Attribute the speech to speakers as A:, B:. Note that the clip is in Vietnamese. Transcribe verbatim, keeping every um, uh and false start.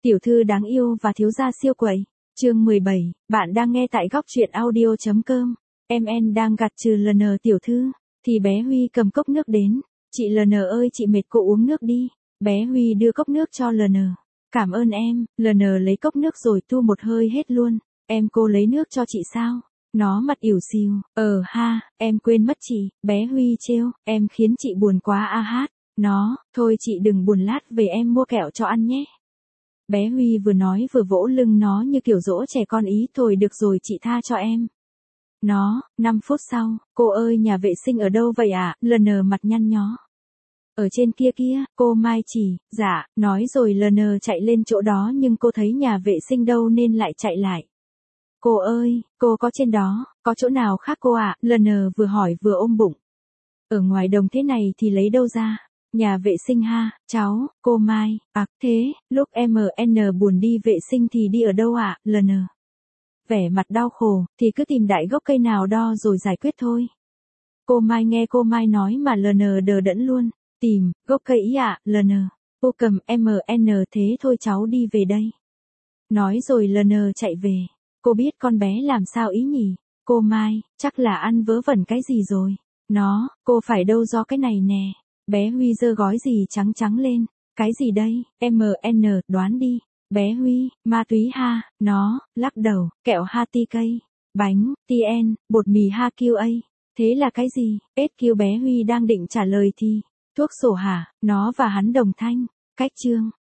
A: Tiểu thư đáng yêu và thiếu gia siêu quậy. Chương mười bảy, bạn đang nghe tại góc truyện audio.com. Em en đang gặt trừ lờ en tiểu thư, thì bé Huy cầm cốc nước đến. Chị lờ en ơi, chị mệt cô uống nước đi. Bé Huy đưa cốc nước cho lờ en. Cảm ơn em. lờ en lấy cốc nước rồi tu một hơi hết luôn. Em cô lấy nước cho chị sao? Nó mặt ỉu xìu. Ờ ha, em quên mất chị. Bé Huy trêu, em khiến chị buồn quá a hát. Nó, thôi chị đừng buồn, lát về em mua kẹo cho ăn nhé. Bé Huy vừa nói vừa vỗ lưng nó như kiểu dỗ trẻ con ý. Thôi được rồi, chị tha cho em. Nó, năm phút sau, cô ơi nhà vệ sinh ở đâu vậy ạ? À? lờ en mặt nhăn nhó. Ở trên kia kia, cô Mai chỉ, dạ, nói rồi lờ en chạy lên chỗ đó nhưng cô thấy nhà vệ sinh đâu nên lại chạy lại. Cô ơi, cô có trên đó, có chỗ nào khác cô ạ? À? lờ en vừa hỏi vừa ôm bụng. Ở ngoài đồng thế này thì lấy đâu ra? Nhà vệ sinh ha, cháu, cô Mai, à, thế, lúc em en buồn đi vệ sinh thì đi ở đâu ạ? À? lờ en. Vẻ mặt đau khổ, thì cứ tìm đại gốc cây nào đo rồi giải quyết thôi. Cô Mai nghe cô Mai nói mà lờ en đờ đẫn luôn. Tìm, gốc cây ý ạ, à? lờ en. Cô cầm em en thế thôi cháu đi về đây. Nói rồi lờ en chạy về. Cô biết con bé làm sao ý nhỉ? Cô Mai, chắc là ăn vớ vẩn cái gì rồi. Nó, cô phải đâu do cái này nè. Bé Huy giơ gói gì trắng trắng lên. Cái gì đây? em en, đoán đi. Bé Huy, ma túy ha. Nó, lắc đầu, kẹo ha ti cây. Bánh, tien, bột mì ha kiu a. Thế là cái gì? ét kiu bé Huy đang định trả lời thì. Thuốc sổ hả? Nó và hắn đồng thanh. Cách chương.